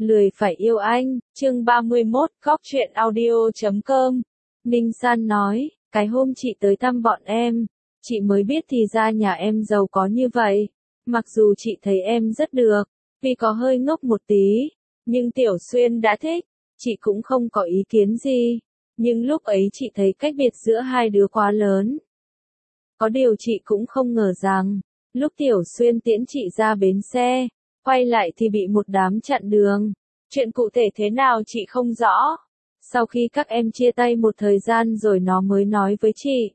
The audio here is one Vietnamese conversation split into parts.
Lười phải yêu anh, chương 31, góc truyện audio.com. Ninh San nói, cái hôm chị tới thăm bọn em, chị mới biết thì ra nhà em giàu có như vậy. Mặc dù chị thấy em rất được, vì có hơi ngốc một tí, nhưng Tiểu Xuyên đã thích, chị cũng không có ý kiến gì. Nhưng lúc ấy chị thấy cách biệt giữa hai đứa quá lớn. Có điều chị cũng không ngờ rằng, lúc Tiểu Xuyên tiễn chị ra bến xe, quay lại thì bị một đám chặn đường. Chuyện cụ thể thế nào chị không rõ. Sau khi các em chia tay một thời gian rồi nó mới nói với chị.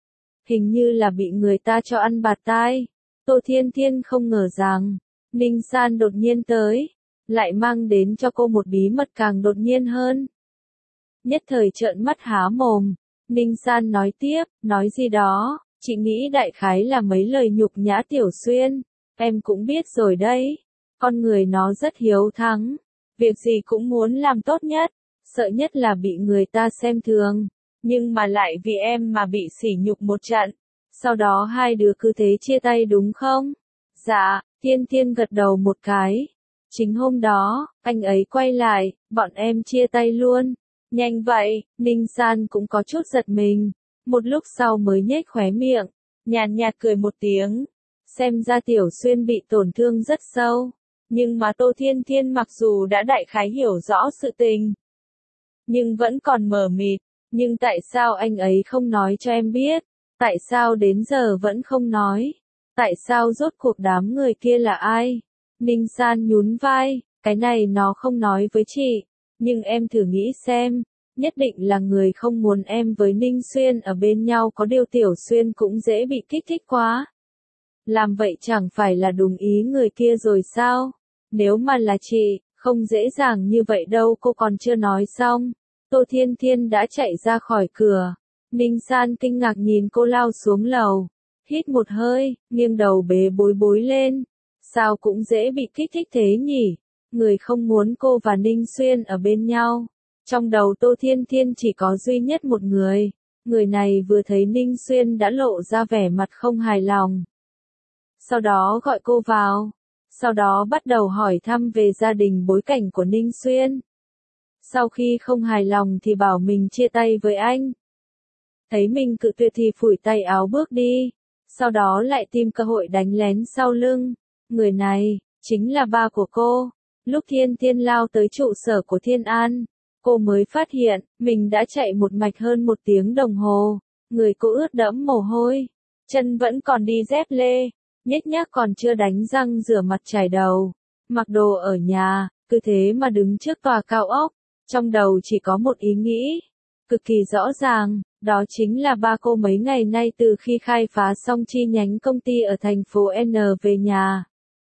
Hình như là bị người ta cho ăn bạt tai. Tô Thiên Thiên không ngờ rằng, Ninh San đột nhiên tới, lại mang đến cho cô một bí mật càng đột nhiên hơn. Nhất thời trợn mắt há mồm, Ninh San nói tiếp, nói gì đó, chị nghĩ đại khái là mấy lời nhục nhã Tiểu Xuyên, em cũng biết rồi đấy, con người nó rất hiếu thắng, việc gì cũng muốn làm tốt nhất, sợ nhất là bị người ta xem thường, nhưng mà lại vì em mà bị sỉ nhục một trận, sau đó hai đứa cứ thế chia tay đúng không? Dạ, Thiên Thiên gật đầu một cái. Chính hôm đó, anh ấy quay lại, bọn em chia tay luôn. Nhanh vậy, Ninh San cũng có chút giật mình. Một lúc sau mới nhếch khóe miệng, nhàn nhạt cười một tiếng. Xem ra Tiểu Xuyên bị tổn thương rất sâu. Nhưng mà Tô Thiên Thiên mặc dù đã đại khái hiểu rõ sự tình, nhưng vẫn còn mờ mịt. Nhưng tại sao anh ấy không nói cho em biết? Tại sao đến giờ vẫn không nói? Tại sao rốt cuộc đám người kia là ai? Ninh San nhún vai, cái này nó không nói với chị. Nhưng em thử nghĩ xem, nhất định là người không muốn em với Ninh Xuyên ở bên nhau, có điều Tiểu Xuyên cũng dễ bị kích thích quá. Làm vậy chẳng phải là đúng ý người kia rồi sao? Nếu mà là chị, không dễ dàng như vậy đâu. Cô còn chưa nói xong, Tô Thiên Thiên đã chạy ra khỏi cửa. Ninh San kinh ngạc nhìn cô lao xuống lầu, hít một hơi, nghiêng đầu bế bối bối lên. Sao cũng dễ bị kích thích thế nhỉ? Người không muốn cô và Ninh Xuyên ở bên nhau. Trong đầu Tô Thiên Thiên chỉ có duy nhất một người. Người này vừa thấy Ninh Xuyên đã lộ ra vẻ mặt không hài lòng. Sau đó gọi cô vào. Sau đó bắt đầu hỏi thăm về gia đình bối cảnh của Ninh Xuyên. Sau khi không hài lòng thì bảo mình chia tay với anh. Thấy mình cự tuyệt thì phủi tay áo bước đi. Sau đó lại tìm cơ hội đánh lén sau lưng. Người này, chính là ba của cô. Lúc Thiên Thiên lao tới trụ sở của Thiên An, cô mới phát hiện, mình đã chạy một mạch hơn 1 tiếng đồng hồ. Người cô ướt đẫm mồ hôi, chân vẫn còn đi dép lê, nhếch nhác còn chưa đánh răng rửa mặt chải đầu. Mặc đồ ở nhà, cứ thế mà đứng trước tòa cao ốc. Trong đầu chỉ có một ý nghĩ, cực kỳ rõ ràng, đó chính là ba cô mấy ngày nay từ khi khai phá xong chi nhánh công ty ở thành phố N về nhà.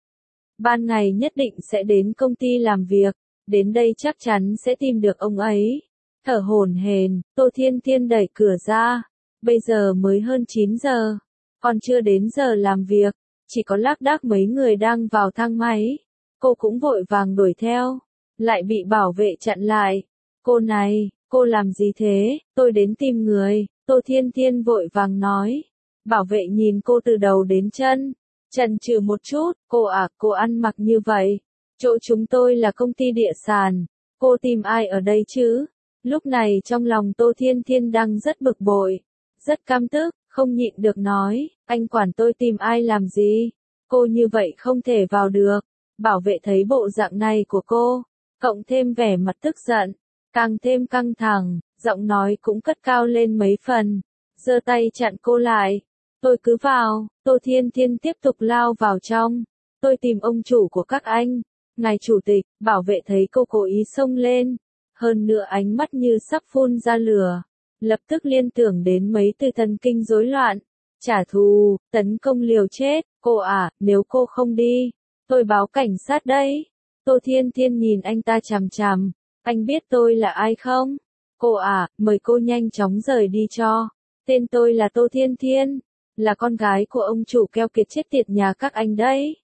Ban ngày nhất định sẽ đến công ty làm việc, đến đây chắc chắn sẽ tìm được ông ấy. Thở hổn hển, Tô Thiên Thiên đẩy cửa ra. Bây giờ mới hơn 9 giờ, còn chưa đến giờ làm việc, chỉ có lác đác mấy người đang vào thang máy. Cô cũng vội vàng đuổi theo, lại bị bảo vệ chặn lại. Cô này, cô làm gì thế? Tôi đến tìm người, Tô Thiên Thiên vội vàng nói. Bảo vệ nhìn cô từ đầu đến chân. Chần chừ một chút, cô ăn mặc như vậy. Chỗ chúng tôi là công ty địa sản. Cô tìm ai ở đây chứ? Lúc này trong lòng Tô Thiên Thiên đang rất bực bội, rất căm tức, không nhịn được nói, anh quản tôi tìm ai làm gì? Cô như vậy không thể vào được. Bảo vệ thấy bộ dạng này của cô, cộng thêm vẻ mặt tức giận, càng thêm căng thẳng, giọng nói cũng cất cao lên mấy phần, giơ tay chặn cô lại. Tôi cứ vào. Tô Thiên Thiên tiếp tục lao vào trong. Tôi tìm ông chủ của các anh. Ngài chủ tịch. Bảo vệ thấy cô cố ý xông lên, hơn nữa ánh mắt như sắp phun ra lửa, lập tức liên tưởng đến mấy từ thần kinh rối loạn. Trả thù, tấn công liều chết. Cô à, nếu cô không đi, tôi báo cảnh sát đấy. Tô Thiên Thiên nhìn anh ta chằm chằm. Anh biết tôi là ai không? Cô à, mời cô nhanh chóng rời đi cho. Tên tôi là Tô Thiên Thiên, là con gái của ông chủ keo kiệt chết tiệt nhà các anh đấy.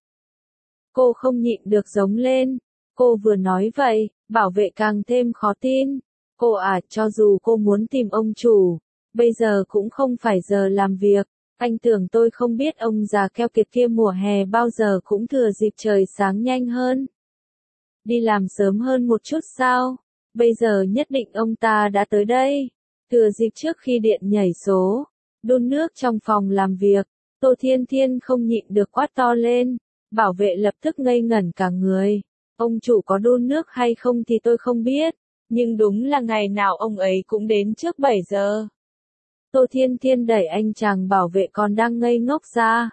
Cô không nhịn được giống lên. Cô vừa nói vậy, bảo vệ càng thêm khó tin. Cô à, cho dù cô muốn tìm ông chủ, bây giờ cũng không phải giờ làm việc. Anh tưởng tôi không biết ông già keo kiệt kia mùa hè bao giờ cũng thừa dịp trời sáng nhanh hơn. Đi làm sớm hơn một chút sao? Bây giờ nhất định ông ta đã tới đây. Thừa dịp trước khi điện nhảy số, đun nước trong phòng làm việc, Tô Thiên Thiên không nhịn được quát to lên. Bảo vệ lập tức ngây ngẩn cả người. Ông chủ có đun nước hay không thì tôi không biết, nhưng đúng là ngày nào ông ấy cũng đến trước 7 giờ. Tô Thiên Thiên đẩy anh chàng bảo vệ còn đang ngây ngốc ra.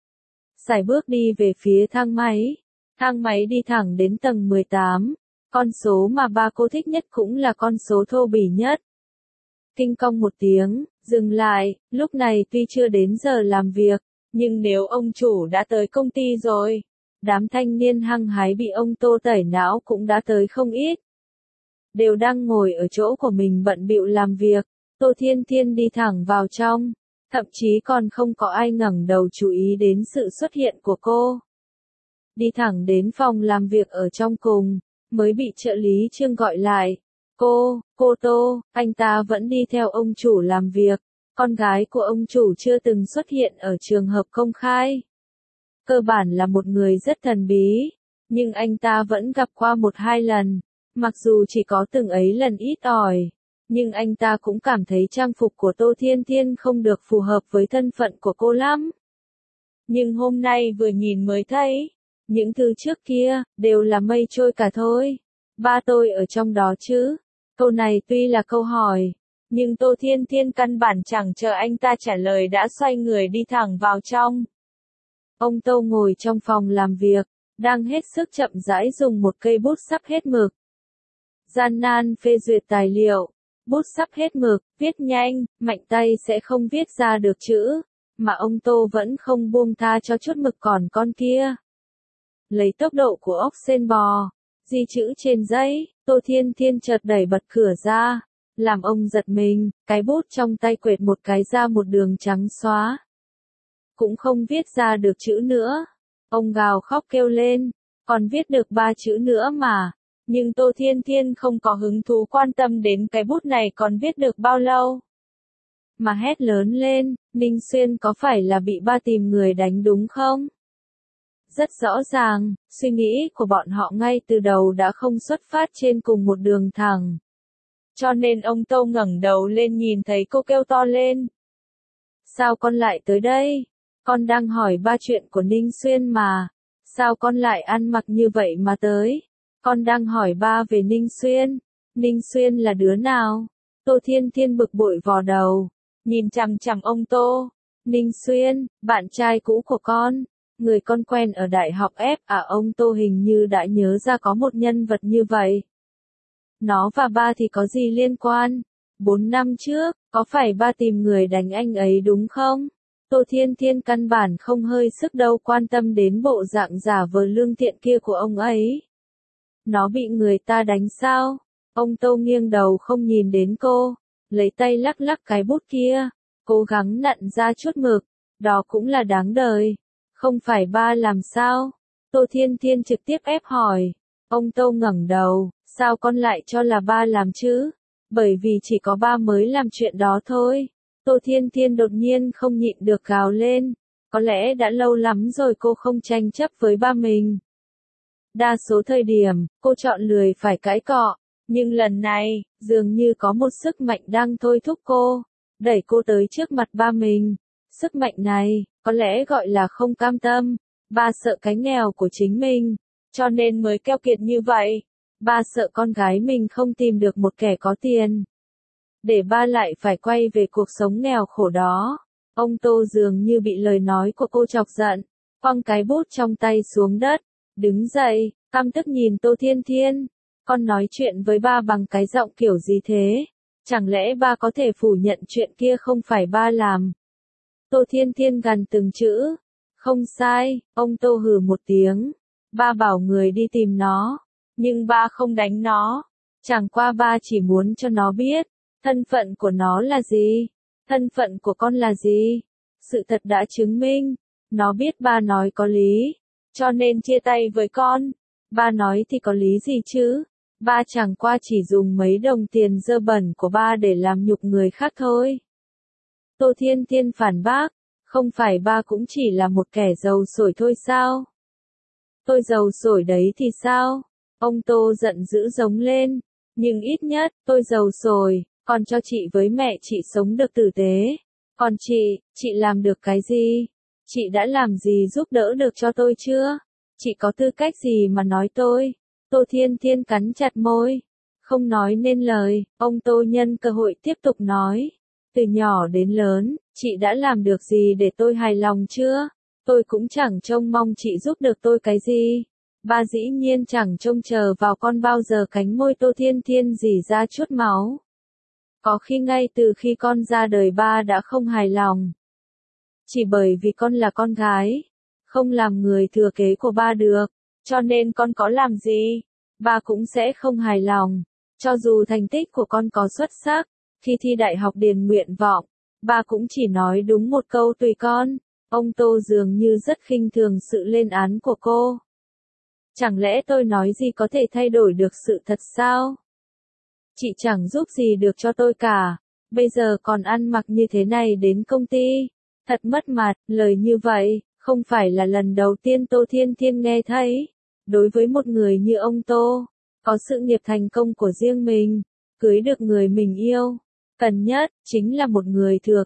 Sải bước đi về phía thang máy. Thang máy đi thẳng đến tầng 18. Con số mà ba cô thích nhất cũng là con số thô bỉ nhất. Kinh cong một tiếng, dừng lại, lúc này tuy chưa đến giờ làm việc, nhưng nếu ông chủ đã tới công ty rồi, đám thanh niên hăng hái bị ông Tô tẩy não cũng đã tới không ít. Đều đang ngồi ở chỗ của mình bận bịu làm việc, Tô Thiên Thiên đi thẳng vào trong, thậm chí còn không có ai ngẩng đầu chú ý đến sự xuất hiện của cô. Đi thẳng đến phòng làm việc ở trong cùng, mới bị trợ lý Trương gọi lại. Cô Tô, anh ta vẫn đi theo ông chủ làm việc, con gái của ông chủ chưa từng xuất hiện ở trường hợp công khai. Cơ bản là một người rất thần bí, nhưng anh ta vẫn gặp qua 1-2 lần, mặc dù chỉ có từng ấy lần ít ỏi, nhưng anh ta cũng cảm thấy trang phục của Tô Thiên Thiên không được phù hợp với thân phận của cô lắm. Nhưng hôm nay vừa nhìn mới thấy, những thứ trước kia, đều là mây trôi cả thôi. Ba tôi ở trong đó chứ. Câu này tuy là câu hỏi, nhưng Tô Thiên Thiên căn bản chẳng chờ anh ta trả lời đã xoay người đi thẳng vào trong. Ông Tô ngồi trong phòng làm việc, đang hết sức chậm rãi dùng một cây bút sắp hết mực. Gian nan phê duyệt tài liệu, bút sắp hết mực, viết nhanh, mạnh tay sẽ không viết ra được chữ, mà ông Tô vẫn không buông tha cho chút mực còn con kia. Lấy tốc độ của ốc sên bò, ghi chữ trên giấy, Tô Thiên Thiên chợt đẩy bật cửa ra, làm ông giật mình, cái bút trong tay quệt một cái ra một đường trắng xóa. Cũng không viết ra được chữ nữa. Ông gào khóc kêu lên, còn viết được 3 chữ nữa mà. Nhưng Tô Thiên Thiên không có hứng thú quan tâm đến cái bút này còn viết được bao lâu. Mà hét lớn lên, Ninh Xuyên có phải là bị ba tìm người đánh đúng không? Rất rõ ràng, suy nghĩ của bọn họ ngay từ đầu đã không xuất phát trên cùng một đường thẳng. Cho nên ông Tô ngẩng đầu lên nhìn thấy cô kêu to lên. Sao con lại tới đây? Con đang hỏi ba chuyện của Ninh Xuyên mà. Sao con lại ăn mặc như vậy mà tới? Con đang hỏi ba về Ninh Xuyên. Ninh Xuyên là đứa nào? Tô Thiên Thiên bực bội vò đầu, nhìn chằm chằm ông Tô. Ninh Xuyên, bạn trai cũ của con. Người con quen ở đại học F ông Tô hình như đã nhớ ra có một nhân vật như vậy. Nó và ba thì có gì liên quan? 4 năm trước, có phải ba tìm người đánh anh ấy đúng không? Tô Thiên Thiên căn bản không hơi sức đâu quan tâm đến bộ dạng giả vờ lương thiện kia của ông ấy. Nó bị người ta đánh sao? Ông Tô nghiêng đầu không nhìn đến cô, lấy tay lắc lắc cái bút kia, cố gắng nặn ra chút mực, đó cũng là đáng đời. Không phải ba làm sao? Tô Thiên Thiên trực tiếp ép hỏi. Ông Tô ngẩng đầu, sao con lại cho là ba làm chứ? Bởi vì chỉ có ba mới làm chuyện đó thôi. Tô Thiên Thiên đột nhiên không nhịn được gào lên. Có lẽ đã lâu lắm rồi cô không tranh chấp với ba mình. Đa số thời điểm, cô chọn lười phải cãi cọ. Nhưng lần này, dường như có một sức mạnh đang thôi thúc cô, đẩy cô tới trước mặt ba mình. Sức mạnh này, có lẽ gọi là không cam tâm. Ba sợ cái nghèo của chính mình, cho nên mới keo kiệt như vậy. Ba sợ con gái mình không tìm được một kẻ có tiền, để ba lại phải quay về cuộc sống nghèo khổ đó. Ông Tô dường như bị lời nói của cô chọc giận, quăng cái bút trong tay xuống đất, đứng dậy, căm tức nhìn Tô Thiên Thiên. Con nói chuyện với ba bằng cái giọng kiểu gì thế? Chẳng lẽ ba có thể phủ nhận chuyện kia không phải ba làm? Tô Thiên Thiên gằn từng chữ. Không sai, ông Tô hừ một tiếng. Ba bảo người đi tìm nó, nhưng ba không đánh nó. Chẳng qua ba chỉ muốn cho nó biết, thân phận của nó là gì, thân phận của con là gì. Sự thật đã chứng minh, nó biết ba nói có lý, cho nên chia tay với con. Ba nói thì có lý gì chứ? Ba chẳng qua chỉ dùng mấy đồng tiền dơ bẩn của ba để làm nhục người khác thôi. Tô Thiên Thiên phản bác, không phải ba cũng chỉ là một kẻ giàu sổi thôi sao? Tôi giàu sổi đấy thì sao? Ông Tô giận dữ giống lên. Nhưng ít nhất, tôi giàu rồi, còn cho chị với mẹ chị sống được tử tế. Còn chị làm được cái gì? Chị đã làm gì giúp đỡ được cho tôi chưa? Chị có tư cách gì mà nói tôi? Tô Thiên Thiên cắn chặt môi, không nói nên lời. Ông Tô nhân cơ hội tiếp tục nói. Từ nhỏ đến lớn, chị đã làm được gì để tôi hài lòng chưa? Tôi cũng chẳng trông mong chị giúp được tôi cái gì. Ba dĩ nhiên chẳng trông chờ vào con bao giờ. Cánh môi Tô Thiên Thiên rỉ ra chút máu. Có khi ngay từ khi con ra đời ba đã không hài lòng. Chỉ bởi vì con là con gái, không làm người thừa kế của ba được, cho nên con có làm gì, ba cũng sẽ không hài lòng. Cho dù thành tích của con có xuất sắc, khi thi đại học điền nguyện vọng, ba cũng chỉ nói đúng một câu tùy con. Ông Tô dường như rất khinh thường sự lên án của cô. Chẳng lẽ tôi nói gì có thể thay đổi được sự thật sao? Chị chẳng giúp gì được cho tôi cả, bây giờ còn ăn mặc như thế này đến công ty. Thật mất mặt, lời như vậy, không phải là lần đầu tiên Tô Thiên Thiên nghe thấy. Đối với một người như ông Tô, có sự nghiệp thành công của riêng mình, cưới được người mình yêu, cần nhất, chính là một người thừa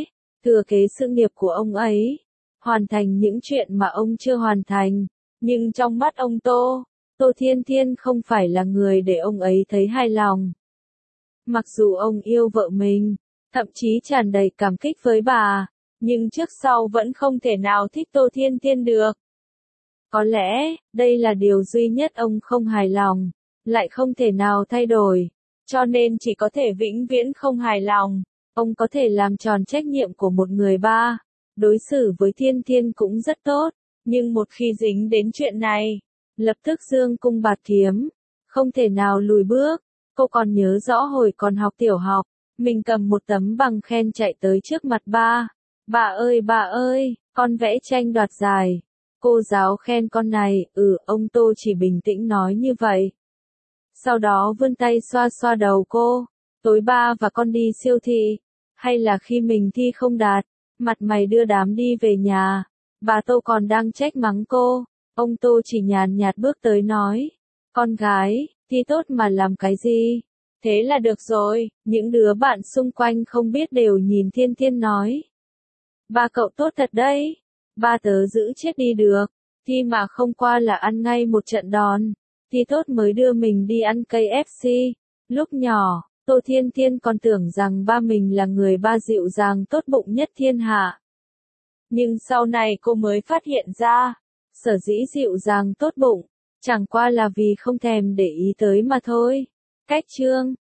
kế sự nghiệp của ông ấy, hoàn thành những chuyện mà ông chưa hoàn thành. Nhưng trong mắt ông Tô, Tô Thiên Thiên không phải là người để ông ấy thấy hài lòng. Mặc dù ông yêu vợ mình, thậm chí tràn đầy cảm kích với bà, nhưng trước sau vẫn không thể nào thích Tô Thiên Thiên được. Có lẽ, đây là điều duy nhất ông không hài lòng, lại không thể nào thay đổi, cho nên chỉ có thể vĩnh viễn không hài lòng. Ông có thể làm tròn trách nhiệm của một người ba, đối xử với Thiên Thiên cũng rất tốt, nhưng một khi dính đến chuyện này, lập tức dương cung bạt kiếm, không thể nào lùi bước. Cô còn nhớ rõ hồi còn học tiểu học, mình cầm một tấm bằng khen chạy tới trước mặt ba. Bà ơi, con vẽ tranh đoạt giải. Cô giáo khen con này, ông Tô chỉ bình tĩnh nói như vậy. Sau đó vươn tay xoa xoa đầu cô. Tối ba và con đi siêu thị, hay là khi mình thi không đạt, mặt mày đưa đám đi về nhà. Bà Tô còn đang trách mắng cô, ông Tô chỉ nhàn nhạt bước tới nói. Con gái, thi tốt mà làm cái gì? Thế là được rồi, những đứa bạn xung quanh không biết đều nhìn Thiên Thiên nói. Ba cậu tốt thật đấy, ba tớ giữ chết đi được, thi mà không qua là ăn ngay một trận đòn, thi tốt mới đưa mình đi ăn KFC. Lúc nhỏ, Tô Thiên Thiên còn tưởng rằng ba mình là người ba dịu dàng tốt bụng nhất thiên hạ. Nhưng sau này cô mới phát hiện ra, sở dĩ dịu dàng tốt bụng, chẳng qua là vì không thèm để ý tới mà thôi. Cách chương